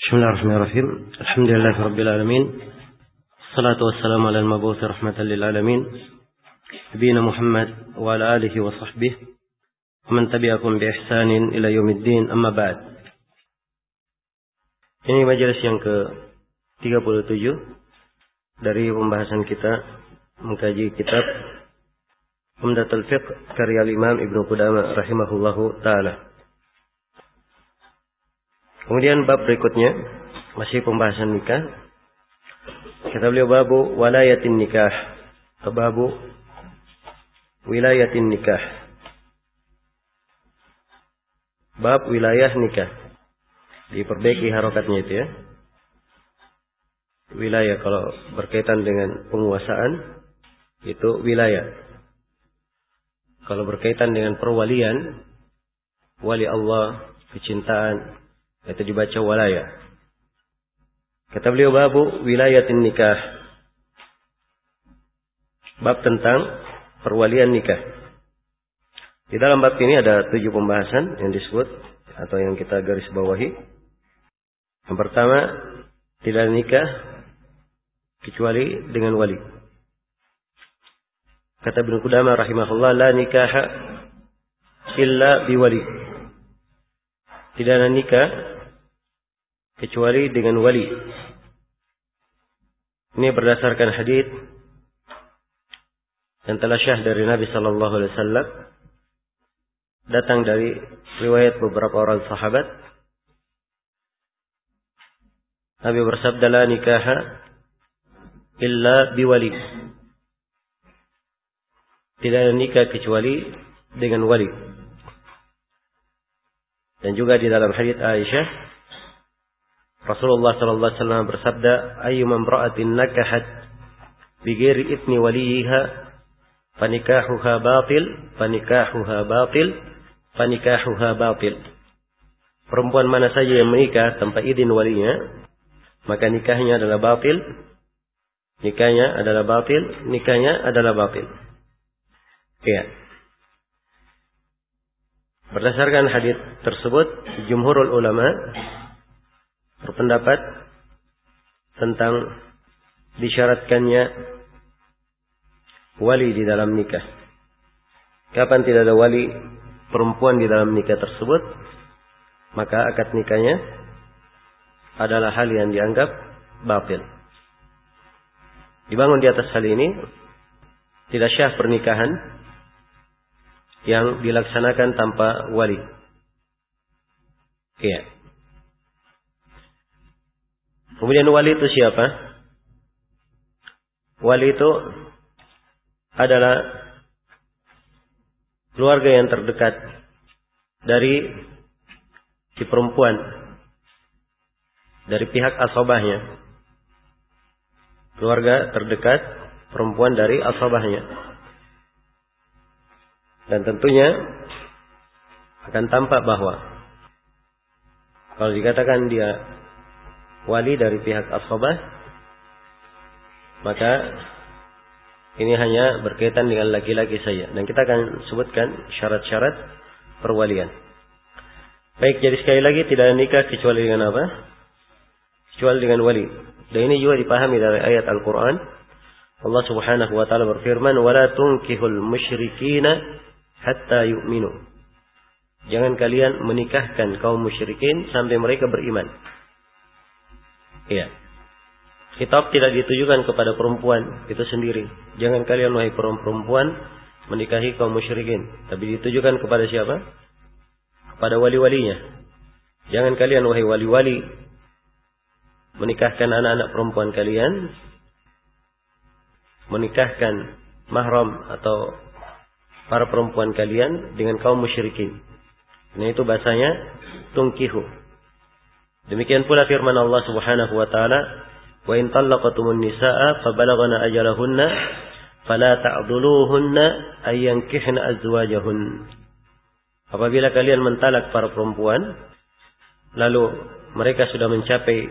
Bismillahirrahmanirrahim. Alhamdulillahirabbil alamin. Wassalatu wassalamu ala al-mab'uts rahmatan lil alamin. Nabiyina Muhammad wa ala alihi wa sahbihi wa man tabi'ahum bi ihsanin ila yaumiddin. Amma ba'd. Ini majelis yang ke-37 dari pembahasan kita mengkaji kitab Umdatul Fiqh karya Imam Ibnu Qudamah rahimahullahu taala. Kemudian bab berikutnya masih pembahasan nikah. Kata beliau babu walayatin nikah, atau babu wilayatin nikah. Bab wilayah nikah. Diperbaiki harokatnya itu ya. Wilayah kalau berkaitan dengan penguasaan itu wilayah. Kalau berkaitan dengan perwalian, wali Allah, kecintaan, itu dibaca walaya. Kata beliau babu wilayatin nikah. Bab tentang perwalian nikah. Di dalam bab ini ada 7 pembahasan yang disebut atau yang kita garis bawahi. Yang pertama, tidak nikah kecuali dengan wali. Kata Ibnu Qudamah rahimahullah, la nikaha illa biwali. Tidak ada nikah kecuali dengan wali. Ini berdasarkan hadis yang telah syah dari Nabi sallallahu alaihi wasallam, datang dari riwayat beberapa orang sahabat. Nabi bersabda, la nikaha illa biwali. Tidak ada nikah kecuali dengan wali. Dan juga di dalam hadits Aisyah, Rasulullah sallallahu alaihi wasallam bersabda, ayyuma imra'atin nakahat bighairi idni waliha fanikahuha batil, fanikahuha batil, fanikahuha batil. Perempuan mana saja yang menikah tanpa izin walinya, maka nikahnya adalah batil. Nikahnya adalah batil, nikahnya adalah batil. Ya. Berdasarkan hadis tersebut, jumhurul ulama berpendapat tentang disyaratkannya wali di dalam nikah. Kapan tidak ada wali perempuan di dalam nikah tersebut, maka akad nikahnya adalah hal yang dianggap batil. Dibangun di atas hal ini, tidak syah pernikahan yang dilaksanakan tanpa wali. Iya. Kemudian wali itu siapa? Wali itu adalah keluarga yang terdekat dari si perempuan, dari pihak asabahnya. Keluarga terdekat perempuan dari asabahnya. Dan tentunya akan tampak bahwa kalau dikatakan dia wali dari pihak ashabah, maka ini hanya berkaitan dengan laki-laki saja. Dan kita akan sebutkan syarat-syarat perwalian. Baik, jadi sekali lagi tidak ada nikah kecuali dengan apa? Kecuali dengan wali. Dan ini juga dipahami dari ayat Al-Quran. Allah subhanahu wa ta'ala berfirman, وَلَا تُنْكِهُ الْمُشْرِكِينَ hatta yu'minu. Jangan kalian menikahkan kaum musyrikin sampai mereka beriman. Iya. Khitab tidak ditujukan kepada perempuan itu sendiri. Jangan kalian wahai perempuan menikahi kaum musyrikin, tapi ditujukan kepada siapa? Kepada wali-walinya. Jangan kalian wahai wali-wali menikahkan anak-anak perempuan kalian, menikahkan mahram atau para perempuan kalian dengan kaum musyrikin. Nah itu bahasanya tungkihu. Demikian pula firman Allah Subhanahu wa taala, "Wa in talaqatumun nisaa fa balaghna ajalahunna fala ta'dhuluhunna ay yankihna azwajahun." Apabila kalian mentalak para perempuan lalu mereka sudah mencapai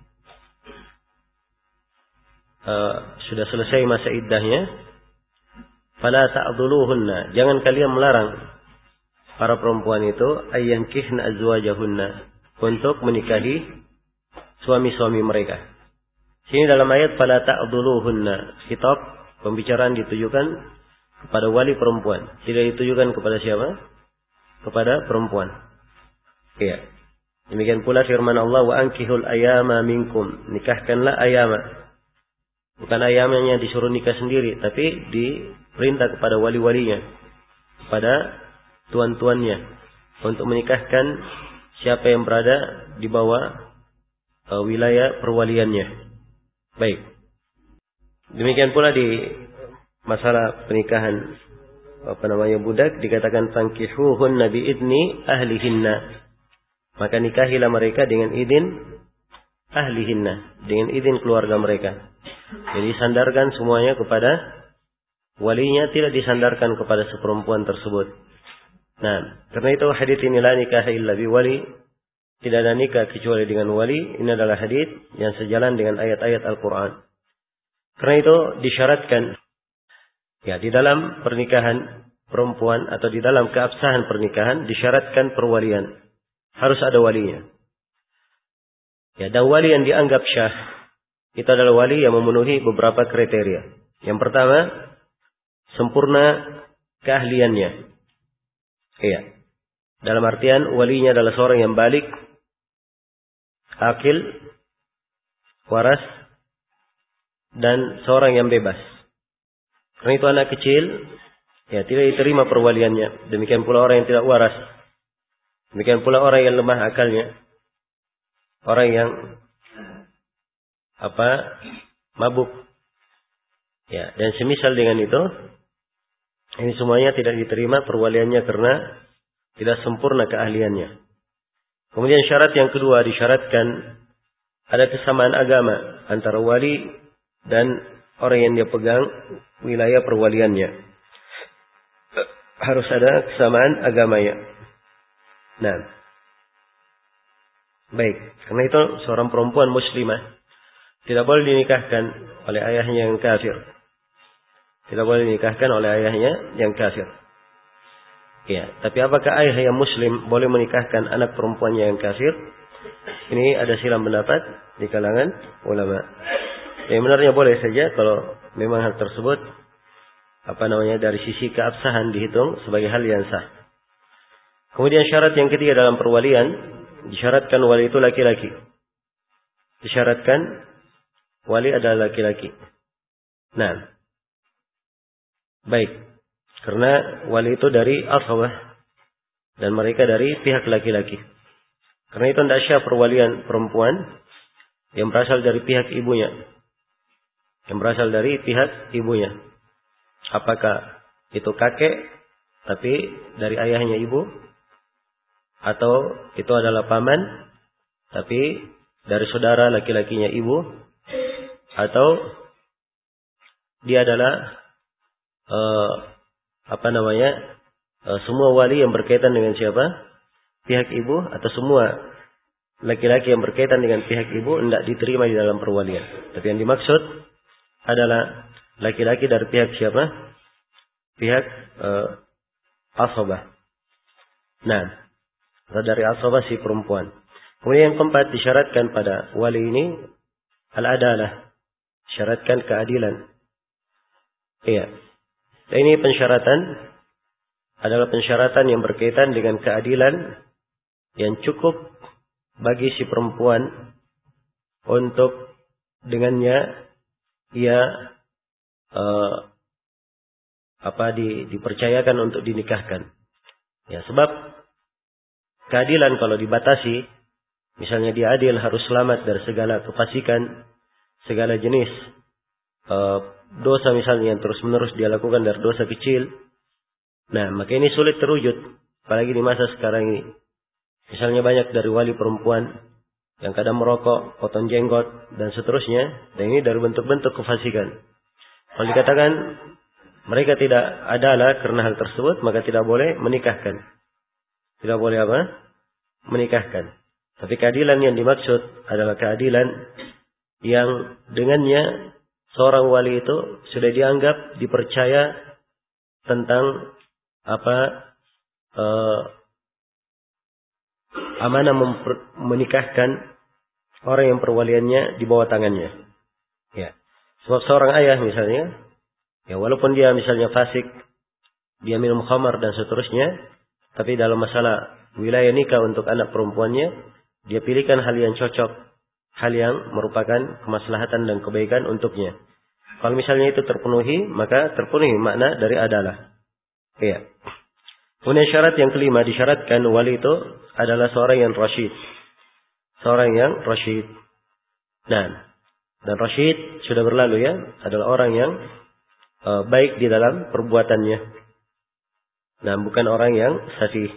sudah selesai masa iddahnya, fala ta'dhuluhunna, jangan kalian melarang para perempuan itu ayyankihna azwajahunna, untuk menikahi suami-suami mereka. Sini dalam ayat fala ta'dhuluhunna, khitab pembicaraan ditujukan kepada wali perempuan, tidak ditujukan kepada siapa? Kepada perempuan. Iya. Demikian pula firman Allah wa ankihul ayama minkum, nikahkanlah ayama. Bukan ayamanya disuruh nikah sendiri, tapi diperintah kepada wali-walinya, kepada tuan-tuannya untuk menikahkan siapa yang berada di bawah wilayah perwaliannya. Baik. Demikian pula di masalah pernikahan budak dikatakan fankihuhunna biidni ahlihinna. Maka nikahilah mereka dengan izin ahlihinna, dengan izin keluarga mereka. Jadi sandarkan semuanya kepada walinya, tidak disandarkan kepada seperempuan tersebut. Nah, karena itu hadis ini la nikah illa bi wali, tidak ada nikah kecuali dengan wali. Ini adalah hadis yang sejalan dengan ayat-ayat Al-Quran. Karena itu disyaratkan, ya, di dalam pernikahan perempuan atau di dalam keabsahan pernikahan disyaratkan perwalian, harus ada walinya. Ya, dan wali yang dianggap syah itu adalah wali yang memenuhi beberapa kriteria. Yang pertama, sempurna keahliannya. Iya. Dalam artian walinya adalah seorang yang balik, akil, waras, dan seorang yang bebas. Karena itu anak kecil, ya, tidak diterima perwaliannya. Demikian pula orang yang tidak waras. Demikian pula orang yang lemah akalnya. Orang yang mabuk. Ya, dan semisal dengan itu, ini semuanya tidak diterima perwaliannya karena tidak sempurna keahliannya. Kemudian syarat yang kedua disyaratkan ada kesamaan agama antara wali dan orang yang dia pegang wilayah perwaliannya. Harus ada kesamaan agamanya. Nah, baik. Karena itu seorang perempuan muslimah tidak boleh dinikahkan oleh ayahnya yang kafir. Tidak boleh dinikahkan oleh ayahnya yang kafir. Ya, tapi apakah ayah yang muslim boleh menikahkan anak perempuannya yang kafir? Ini ada silang pendapat di kalangan ulama. Yang benarnya boleh saja kalau memang hal tersebut dari sisi keabsahan dihitung sebagai hal yang sah. Kemudian syarat yang ketiga dalam perwalian, disyaratkan wali itu laki-laki. Disyaratkan wali adalah laki-laki. Nah, baik. Karena wali itu dari ashabah dan mereka dari pihak laki-laki. Karena itu tidak syah perwalian perempuan yang berasal dari pihak ibunya. Yang berasal dari pihak ibunya. Apakah itu kakek tapi dari ayahnya ibu, atau itu adalah paman tapi dari saudara laki-lakinya ibu, atau dia adalah semua wali yang berkaitan dengan siapa? Pihak ibu, atau semua laki-laki yang berkaitan dengan pihak ibu tidak diterima di dalam perwalian. Tapi yang dimaksud adalah laki-laki dari pihak siapa? Pihak ashabah. Nah, dari ashabah si perempuan. Kemudian yang keempat disyaratkan pada wali ini al-adalah, syaratkan keadilan. Iya. Dan ini pensyaratan adalah pensyaratan yang berkaitan dengan keadilan yang cukup bagi si perempuan untuk dengannya ia dipercayakan untuk dinikahkan. Ya, sebab keadilan kalau dibatasi, misalnya dia adil harus selamat dari segala kefasikan, segala jenis dosa misalnya yang terus-menerus dia lakukan dari dosa kecil. Nah, maka ini sulit terwujud, apalagi di masa sekarang ini. Misalnya banyak dari wali perempuan yang kadang merokok, potong jenggot, dan seterusnya. Dan ini dari bentuk-bentuk kefasikan. Kalau dikatakan mereka tidak adalah karena hal tersebut, maka tidak boleh menikahkan. Tidak boleh menikahkan. Tapi keadilan yang dimaksud adalah keadilan yang dengannya seorang wali itu sudah dianggap dipercaya tentang amanah menikahkan orang yang perwaliannya di bawah tangannya. Ya. Sebab seorang ayah misalnya, ya walaupun dia misalnya fasik, dia minum khamar dan seterusnya, tapi dalam masalah wilayah nikah untuk anak perempuannya, dia pilihkan hal yang cocok, hal yang merupakan kemaslahatan dan kebaikan untuknya. Kalau misalnya itu terpenuhi, maka terpenuhi makna dari adalah. Ya. Kemudian syarat yang kelima, disyaratkan wali itu adalah seorang yang rasyid. Seorang yang rasyid. Nah, dan rasyid sudah berlalu ya, adalah orang yang baik di dalam perbuatannya. Nah, bukan orang yang safih.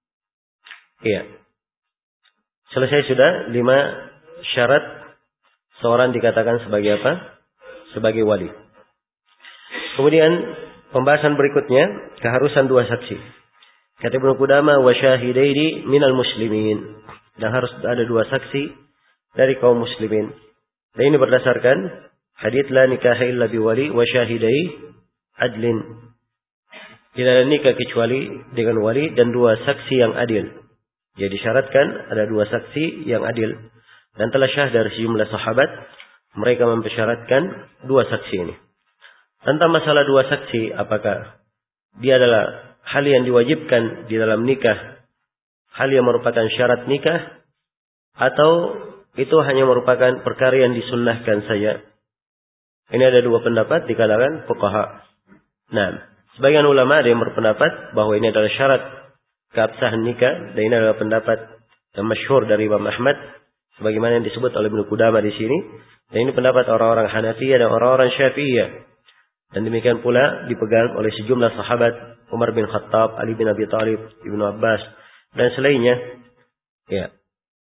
Iya. Selesai sudah 5 syarat seorang dikatakan sebagai apa? Sebagai wali. Kemudian pembahasan berikutnya, keharusan 2 saksi. Kata Ibnu Qudamah, wa syahidaini minal muslimin. Dan harus ada 2 saksi dari kaum muslimin. Dan ini berdasarkan hadits la nikaha illa biwali wa syahidai adlin. Tidak ada nikah kecuali dengan wali dan 2 saksi yang adil. Jadi disyaratkan ada 2 saksi yang adil. Dan telah syah dari sejumlah sahabat, mereka mempersyaratkan 2 saksi ini. Tentang masalah 2 saksi, apakah dia adalah hal yang diwajibkan di dalam nikah, hal yang merupakan syarat nikah, atau itu hanya merupakan perkara yang disunnahkan saja. Ini ada 2 pendapat di kalangan fuqaha. Nah, sebagian ulama ada yang berpendapat bahwa ini adalah syarat keabsahan nikah, dan ini adalah pendapat yang masyhur dari Imam Ahmad, sebagaimana yang disebut oleh Ibnu Qudamah di sini. Dan ini pendapat orang-orang Hanafiyah dan orang-orang Syafi'iyah. Dan demikian pula dipegang oleh sejumlah sahabat, Umar bin Khattab, Ali bin Abi Thalib, Ibnu Abbas, dan selainnya. Ya.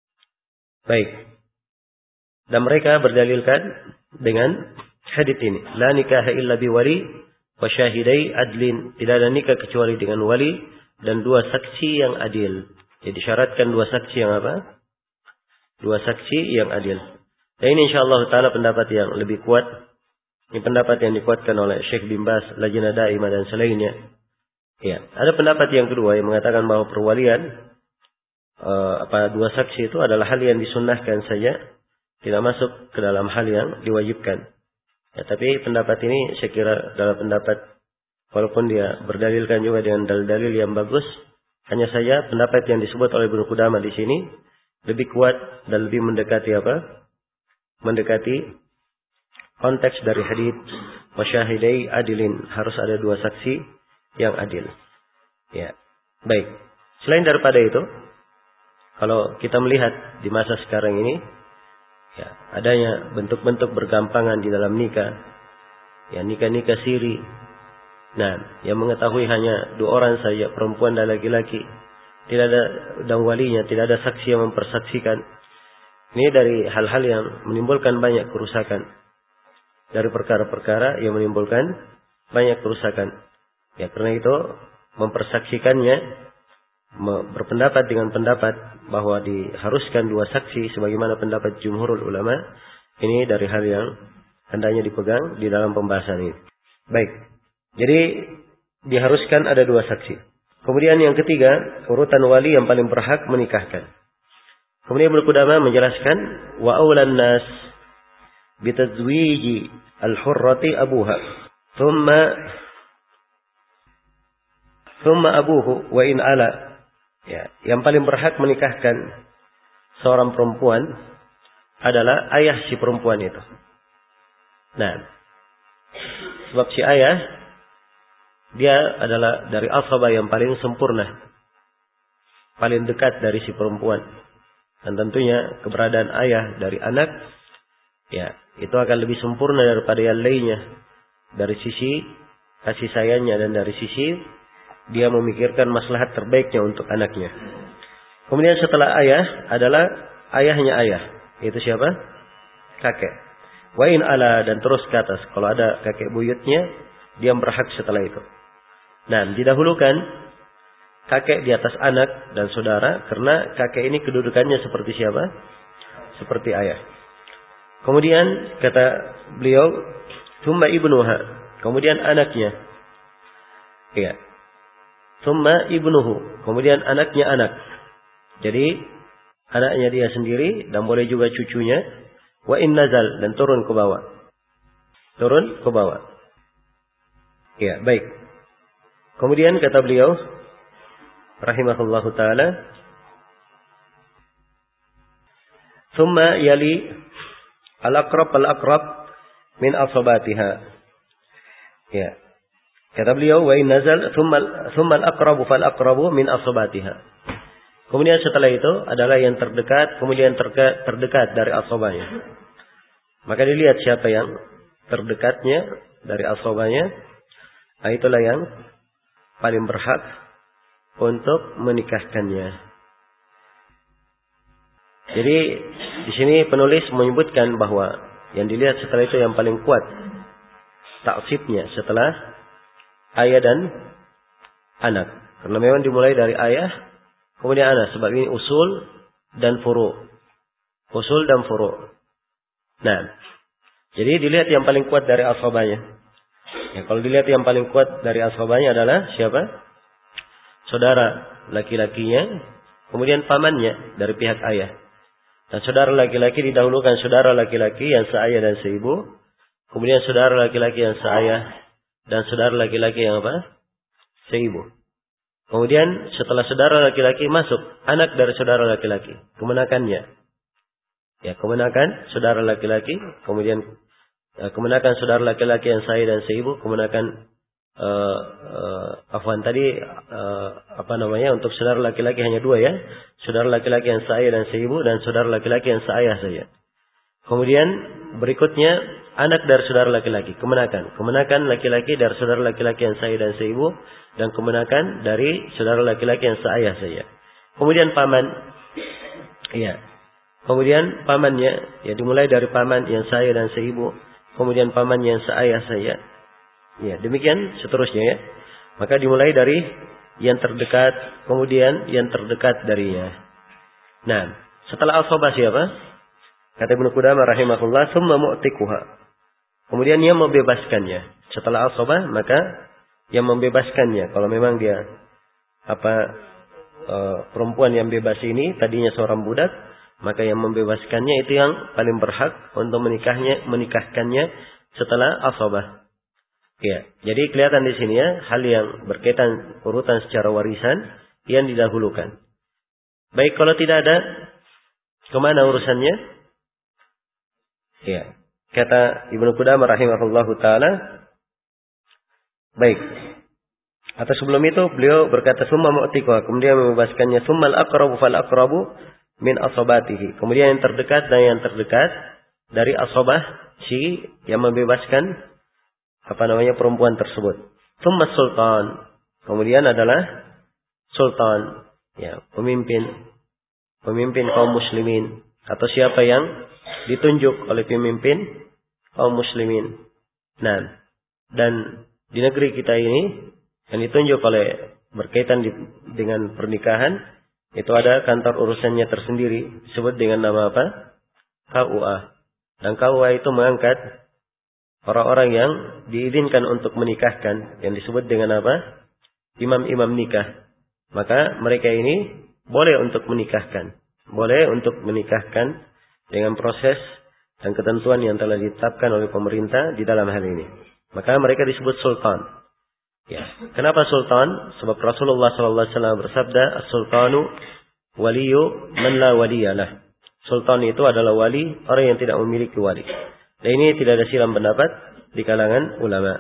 Baik. Dan mereka berdalilkan dengan hadits ini. La nikaha illa biwali wa syahidai adlin. Tidak ada nikah kecuali dengan wali dan 2 saksi yang adil. Jadi syaratkan 2 saksi yang apa? 2 saksi yang adil. Dan ini insyaallah ta'ala pendapat yang lebih kuat. Ini pendapat yang dikuatkan oleh Syekh bin Baz, Lajnah Daimah dan selainnya. Ya, ada pendapat yang kedua yang mengatakan bahwa perwalian 2 saksi itu adalah hal yang disunnahkan saja, tidak masuk ke dalam hal yang diwajibkan. Ya, tapi pendapat ini saya kira adalah pendapat, walaupun dia berdalilkan juga dengan dalil-dalil yang bagus, hanya saja pendapat yang disebut oleh Ibnu Qudamah di sini lebih kuat dan lebih mendekati apa? Mendekati konteks dari hadits wasyahidai adilin, harus ada 2 saksi yang adil. Ya. Baik. Selain daripada itu, kalau kita melihat di masa sekarang ini, ya, adanya bentuk-bentuk bergampangan di dalam nikah. Ya, nikah-nikah siri. Nah, yang mengetahui hanya 2 orang saja, perempuan dan laki-laki. Tidak ada dan walinya, tidak ada saksi yang mempersaksikan. Ini dari hal-hal yang menimbulkan banyak kerusakan. Dari perkara-perkara yang menimbulkan banyak kerusakan. Ya, karena itu mempersaksikannya, berpendapat dengan pendapat bahwa diharuskan 2 saksi sebagaimana pendapat jumhurul ulama, ini dari hal yang hendaknya dipegang di dalam pembahasan ini. Baik. Jadi diharuskan ada 2 saksi. Kemudian yang ketiga, urutan wali yang paling berhak menikahkan. Kemudian Ibnu Qudamah menjelaskan wa aulan nas bitazwiji al-hurrati abuha thumma abuhu wa in ala. Ya, yang paling berhak menikahkan seorang perempuan adalah ayah si perempuan itu. Nah, sebab si ayah dia adalah dari asabah yang paling sempurna, paling dekat dari si perempuan. Dan tentunya keberadaan ayah dari anak, ya, itu akan lebih sempurna daripada yang lainnya. Dari sisi kasih sayangnya dan dari sisi dia memikirkan maslahat terbaiknya untuk anaknya. Kemudian setelah ayah adalah ayahnya ayah. Itu siapa? Kakek. Wa in ala, dan terus ke atas. Kalau ada kakek buyutnya, dia berhak setelah itu. Nah, didahulukan kakek di atas anak dan saudara, karena kakek ini kedudukannya seperti siapa? Seperti ayah. Kemudian kata beliau, thumma ibnuha, kemudian anaknya. Iya. Thumma ibnuhu, kemudian anaknya anak. Jadi anaknya dia sendiri dan boleh juga cucunya. Wa in nazal, dan turun ke bawah. Turun ke bawah. Ya, baik. Kemudian kata beliau rahimahullahu taala, "Tsumma yali al-aqrab min asabatiha." Ya. Kata beliau, "Wa in nazal tsumma al-aqrabu fal-aqrabu min asabatiha." Kemudian setelah itu adalah yang terdekat, kemudian terdekat dari asabahnya. Maka dilihat siapa yang terdekatnya dari asabahnya, itulah yang paling berhak untuk menikahkannya. Jadi di sini penulis menyebutkan bahwa yang dilihat setelah itu yang paling kuat taksibnya setelah ayah dan anak. Karena memang dimulai dari ayah kemudian anak, sebab ini usul dan furu'. Usul dan furu'. Nah, jadi dilihat yang paling kuat dari ashabanya. Ya, kalau dilihat yang paling kuat dari ashabanya adalah siapa? Saudara laki-lakinya, kemudian pamannya dari pihak ayah. Dan saudara laki-laki didahulukan saudara laki-laki yang seayah dan seibu, kemudian saudara laki-laki yang seayah dan saudara laki-laki yang apa? Seibu. Kemudian setelah saudara laki-laki masuk anak dari saudara laki-laki, kemenakannya. Ya, kemenakan saudara laki-laki, kemudian kemenakan saudara laki-laki yang seayah dan seibu, kemenakan untuk saudara laki-laki hanya dua ya. Saudara laki-laki yang seayah dan seibu dan saudara laki-laki yang seayah saja. Kemudian berikutnya anak dari saudara laki-laki, kemenakan. Kemenakan laki-laki dari saudara laki-laki yang seayah dan seibu dan kemenakan dari saudara laki-laki yang seayah saja. Kemudian paman. Iya. Kemudian pamannya, ya dimulai dari paman yang seayah dan seibu, kemudian paman yang seayah saja. Ya, demikian seterusnya ya. Maka dimulai dari yang terdekat, kemudian yang terdekat darinya. Nah, setelah ashabah siapa? Kata Ibnu Qudamah rahimahullah, "Tsumma mu'tiquha." Kemudian yang membebaskannya. Setelah ashabah, maka yang membebaskannya. Kalau memang dia perempuan yang bebas ini tadinya seorang budak, maka yang membebaskannya itu yang paling berhak untuk menikahkannya setelah ashabah. Ya, jadi kelihatan di sini ya, hal yang berkaitan urutan secara warisan yang didahulukan. Baik, kalau tidak ada, kemana urusannya? Ya, kata Ibnu Qudamah rahimahullahu taala. Baik. Atau sebelum itu beliau berkata summa mu'tiqah, kemudian membebaskannya, summal aqrabu fal aqrabu min asabatihi. Kemudian yang terdekat dan yang terdekat dari asabah si yang membebaskan perempuan tersebut. Summa sultan. Kemudian adalah sultan, ya, pemimpin kaum muslimin atau siapa yang ditunjuk oleh pemimpin kaum muslimin. Nah, dan di negeri kita ini yang ditunjuk oleh berkaitan dengan pernikahan itu ada kantor urusannya tersendiri, disebut dengan nama apa? KUA. Dan KUA itu mengangkat orang-orang yang diizinkan untuk menikahkan, yang disebut dengan apa? Imam-imam nikah. Maka mereka ini boleh untuk menikahkan. Boleh untuk menikahkan dengan proses dan ketentuan yang telah ditetapkan oleh pemerintah di dalam hal ini. Maka mereka disebut sultan. Ya. Kenapa sultan? Sebab Rasulullah SAW bersabda, "As-sultanu waliyu man la waliyalah." Sultan itu adalah wali orang yang tidak memiliki wali. Dan ini tidak ada silang pendapat di kalangan ulama.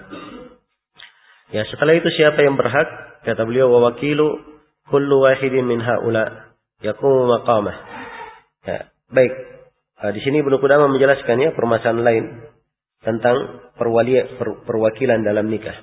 Ya, setelah itu siapa yang berhak? Kata beliau, "Wa wakilu kullu wahidin min haula yaqumu maqamah." Ya, baik. Di sini Ibnu Qudamah menjelaskannya permasalahan lain tentang perwakilan dalam nikah.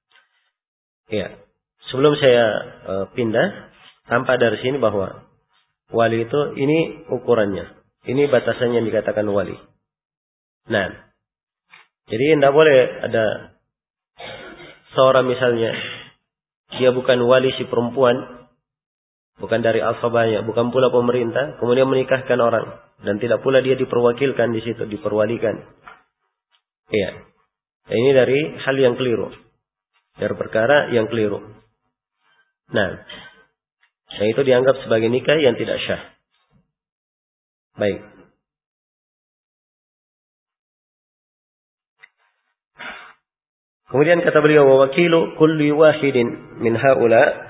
Ya, sebelum saya pindah, tampak dari sini bahwa wali itu ini ukurannya, ini batasannya yang dikatakan wali. Nah, jadi tidak boleh ada seorang misalnya dia bukan wali si perempuan, bukan dari ashabahnya, bukan pula pemerintah, kemudian menikahkan orang dan tidak pula dia diperwakilkan di situ, diperwalikan. Iya. Ini dari hal yang keliru. Dari perkara yang keliru. Nah, itu dianggap sebagai nikah yang tidak syah. Baik. Kemudian kata beliau, wa wakilu kulli wahidin min haula,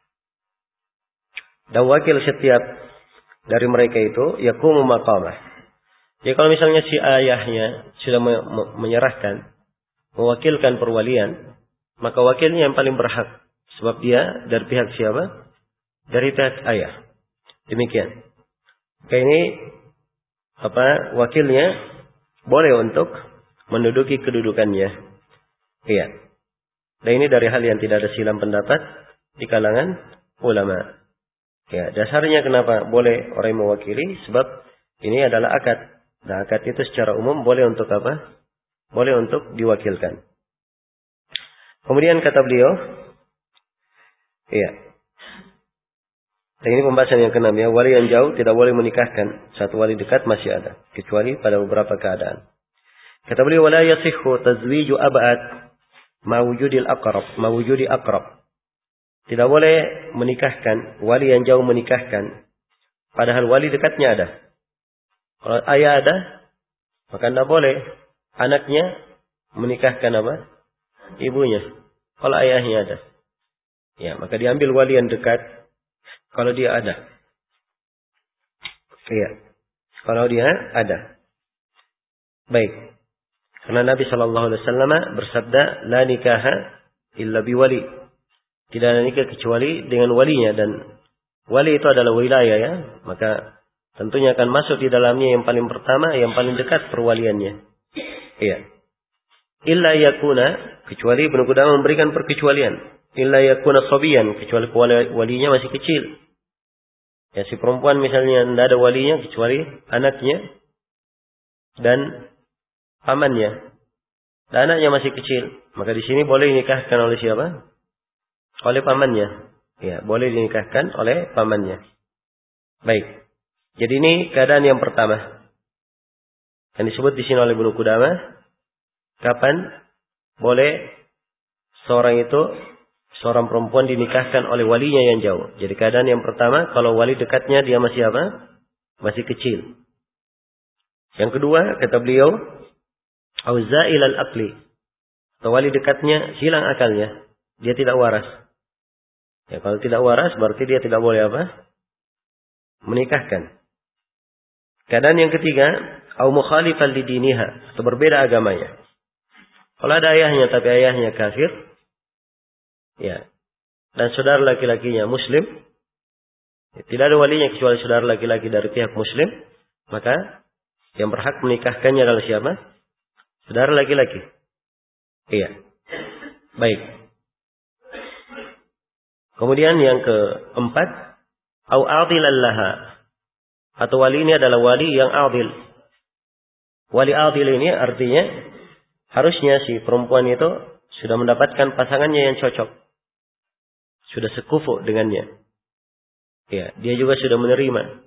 dan wakil setiap dari mereka itu yakumu maqamah. Ya kalau misalnya si ayahnya sudah menyerahkan, mewakilkan perwalian, maka wakilnya yang paling berhak, sebab dia dari pihak siapa? Dari pihak ayah. Demikian. Kayak ini wakilnya boleh untuk menduduki kedudukannya. Iya. Dan ini dari hal yang tidak ada silang pendapat di kalangan ulama. Ya, dasarnya kenapa boleh orang yang mewakili? Sebab ini adalah akad. Nah, akad itu secara umum boleh untuk apa? Boleh untuk diwakilkan. Kemudian kata beliau, iya. Dan ini pembahasan yang keenam ya. Wali yang jauh tidak boleh menikahkan. Satu wali dekat masih ada. Kecuali pada beberapa keadaan. Kata beliau, wala yasihhu tazwiju ab'ad mawujudi aqrab. Tidak boleh menikahkan, wali yang jauh menikahkan. Padahal wali dekatnya ada. Kalau ayah ada, maka tidak boleh anaknya menikahkan apa? Ibunya. Kalau ayahnya ada. Ya, maka diambil wali yang dekat. Kalau dia ada. Iya. Kalau dia ada. Baik. Karena Nabi SAW bersabda, la nikaha illa biwali. Tidak ada nikah kecuali dengan walinya. Dan wali itu adalah wilayah ya. Maka tentunya akan masuk di dalamnya yang paling pertama, yang paling dekat perwaliannya. Iya. Illa yakuna, kecuali Ibnu Qudamah memberikan perkecualian. Illa yakuna sabiyan, kecuali walinya masih kecil. Ya, si perempuan misalnya tidak ada walinya kecuali anaknya dan pamannya. Dan anaknya masih kecil, maka di sini boleh dinikahkan oleh siapa? Oleh pamannya. Ya, boleh dinikahkan oleh pamannya. Baik. Jadi ini keadaan yang pertama. Yang disebut di sini oleh Ibnu Qudamah, kapan boleh seorang perempuan dinikahkan oleh walinya yang jauh. Jadi keadaan yang pertama, kalau wali dekatnya dia masih apa? Masih kecil. Yang kedua, kata beliau, auzail al-aqli. Atau wali dekatnya hilang akalnya. Dia tidak waras. Ya, kalau tidak waras berarti dia tidak boleh apa? Menikahkan. Keadaan yang ketiga, au mukhalifan lidiniha, atau berbeda agamanya. Kalau ada ayahnya tapi ayahnya kafir, ya, dan saudara laki-lakinya muslim, ya, tidak ada walinya kecuali saudara laki-laki dari pihak muslim, maka yang berhak menikahkannya adalah siapa? Saudara laki-laki. Iya. Baik. Kemudian yang keempat, au adilan laha. Atau wali ini adalah wali yang adil. Wali adil ini artinya harusnya si perempuan itu sudah mendapatkan pasangannya yang cocok. Sudah sekufu dengannya. Ya, dia juga sudah menerima.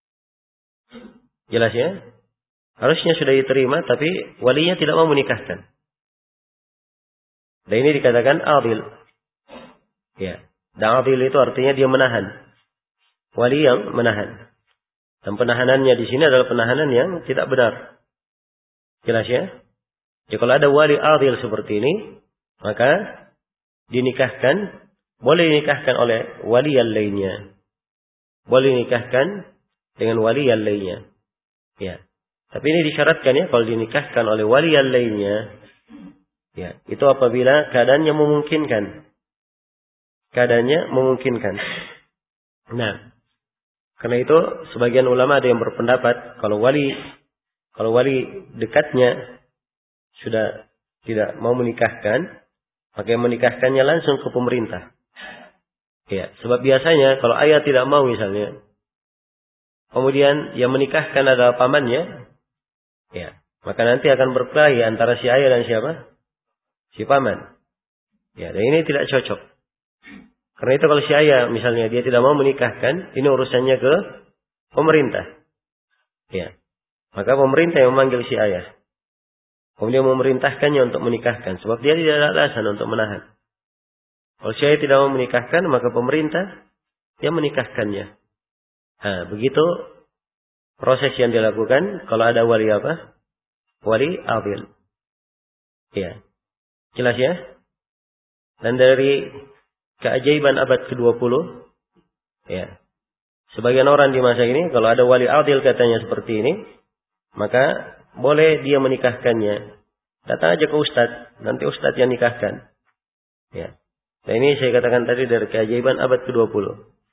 Jelas ya? Harusnya sudah diterima tapi walinya tidak mau menikahkan. Dan ini dikatakan adil. Ya. Dan adil itu artinya dia menahan. Wali yang menahan. Dan penahanannya di sini adalah penahanan yang tidak benar. Jelas ya? Jadi kalau ada wali adil seperti ini, maka dinikahkan, boleh dinikahkan oleh wali yang lainnya. Boleh dinikahkan dengan wali yang lainnya. Ya. Tapi ini disyaratkan ya, kalau dinikahkan oleh wali yang lainnya, ya, itu apabila keadaannya memungkinkan. Keadaannya memungkinkan. Nah, karena itu sebagian ulama ada yang berpendapat kalau wali dekatnya sudah tidak mau menikahkan, maka yang menikahkannya langsung ke pemerintah. Ya, sebab biasanya kalau ayah tidak mau misalnya, kemudian yang menikahkan adalah pamannya, ya, maka nanti akan berkelahi antara si ayah dan siapa? Si paman. Ya, dan ini tidak cocok. Karena itu kalau si ayah misalnya dia tidak mau menikahkan, ini urusannya ke pemerintah. Ya. Maka pemerintah yang memanggil si ayah. Kemudian memerintahkannya untuk menikahkan. Sebab dia tidak ada alasan untuk menahan. Kalau si ayah tidak mau menikahkan, maka pemerintah yang menikahkannya. Nah, begitu proses yang dilakukan kalau ada wali apa? Wali adil. Ya. Jelas ya? Dan dari keajaiban abad ke-20, ya. Sebagian orang di masa ini kalau ada wali adil katanya seperti ini, maka boleh dia menikahkannya. Datang aja ke ustadz, nanti ustadz yang nikahkan. Ya. Nah ini saya katakan tadi dari keajaiban abad ke-20.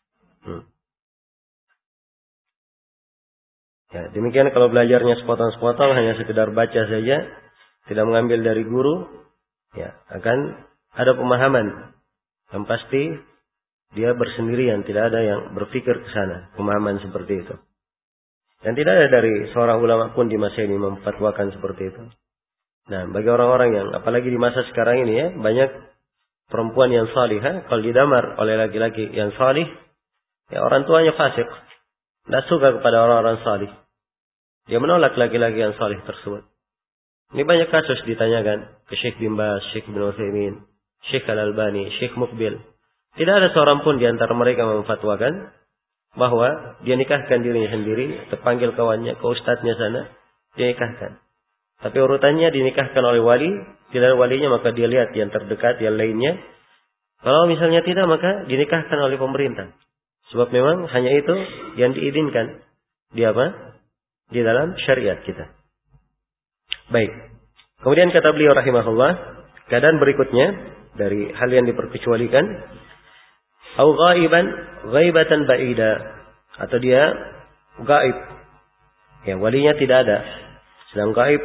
Ya, demikian kalau belajarnya sepotong-sepotong hanya sekedar baca saja, tidak mengambil dari guru, ya, akan ada pemahaman yang pasti dia bersendirian, tidak ada yang berpikir ke sana, pemahaman seperti itu. Dan tidak ada dari seorang ulama pun di masa ini memfatwakan seperti itu. Nah, bagi orang-orang yang apalagi di masa sekarang ini ya, banyak perempuan yang salihah kalau didamar oleh laki-laki yang salih, ya orang tuanya fasik. Tidak suka kepada orang-orang salih. Dia menolak laki-laki yang salih tersebut. Ini banyak kasus ditanyakan ke Syekh bin Baz, Syekh bin Utsaimin, Syekh Al-Albani, Syekh Muqbil. Tidak ada seorang pun di antara mereka memfatwakan bahwa dia nikahkan dirinya sendiri, terpanggil kawannya ke ustadznya sana, dia nikahkan. Tapi urutannya dinikahkan oleh wali, tidak ada walinya maka dia lihat yang terdekat, yang lainnya. Kalau misalnya tidak maka dinikahkan oleh pemerintah. Sebab memang hanya itu yang diizinkan. Di apa? Di dalam syariat kita. Baik. Kemudian kata beliau rahimahullah, keadaan berikutnya dari hal yang diperkecualikan, au ghaiban ghaibatan ba'ida, atau dia gaib. Ya, walinya tidak ada. Sedang gaib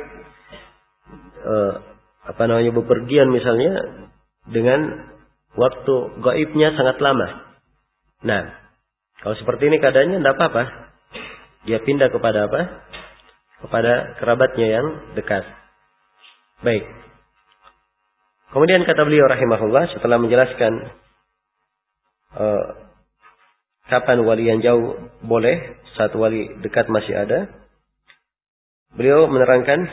bepergian misalnya dengan waktu gaibnya sangat lama. Nah, kalau seperti ini keadaannya tidak apa-apa. Dia pindah kepada apa? Kepada kerabatnya yang dekat. Baik. Kemudian kata beliau rahimahullah setelah menjelaskan kapan wali yang jauh boleh, saat wali dekat masih ada. Beliau menerangkan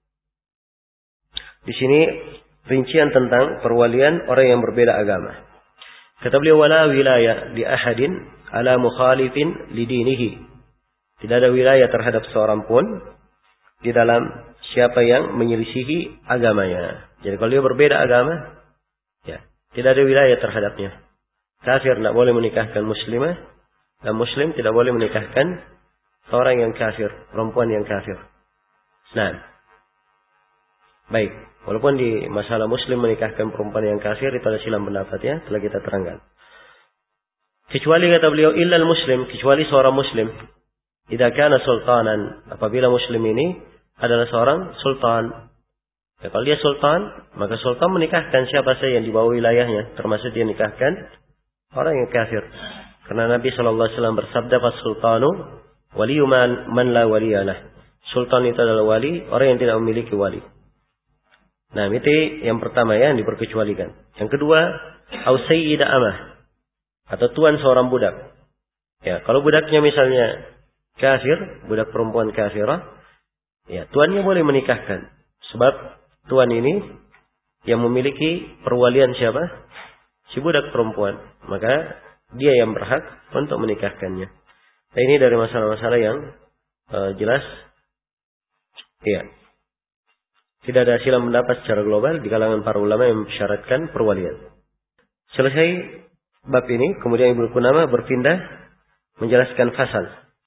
di sini rincian tentang perwalian orang yang berbeda agama. Kata beliau, wala wilayah li ahadin ala mukhalifin li dinihi. Tidak ada wilayah terhadap seorang pun di dalam siapa yang menyelisihi agamanya. Jadi kalau dia berbeda agama, ya, tidak ada wilayah terhadapnya. Kafir tidak boleh menikahkan muslimah, dan muslim tidak boleh menikahkan seorang yang kafir, perempuan yang kafir. Nah, baik. Walaupun di masalah muslim menikahkan perempuan yang kafir itu ada silang pendapat ya, telah kita terangkan. Kecuali kata beliau illal muslim, kecuali seorang muslim. Idza kana sultanan, apabila muslim ini adalah seorang sultan. Ya, kalau dia sultan, maka sultan menikahkan siapa saja yang di bawah wilayahnya, termasuk dia nikahkan orang yang kafir. Karena Nabi sallallahu alaihi wasallam bersabda, "As-sultanu waliyyu man la waliyalah." Sultan itu adalah wali orang yang tidak memiliki wali. Nah, itu yang pertama ya, yang diperkecualikan. Yang kedua, au sayyida amah, atau tuan seorang budak. Ya, kalau budaknya misalnya kafir, budak perempuan kafirah, ya, tuannya boleh menikahkan. Sebab tuan ini yang memiliki perwalian siapa? Si budak perempuan. Maka dia yang berhak untuk menikahkannya. Nah, ini dari masalah-masalah yang jelas. Ya. Tidak ada silang pendapat secara global di kalangan para ulama yang mensyaratkan perwalian. Selesai bab ini, kemudian Ibnu Qudamah berpindah menjelaskan fasal.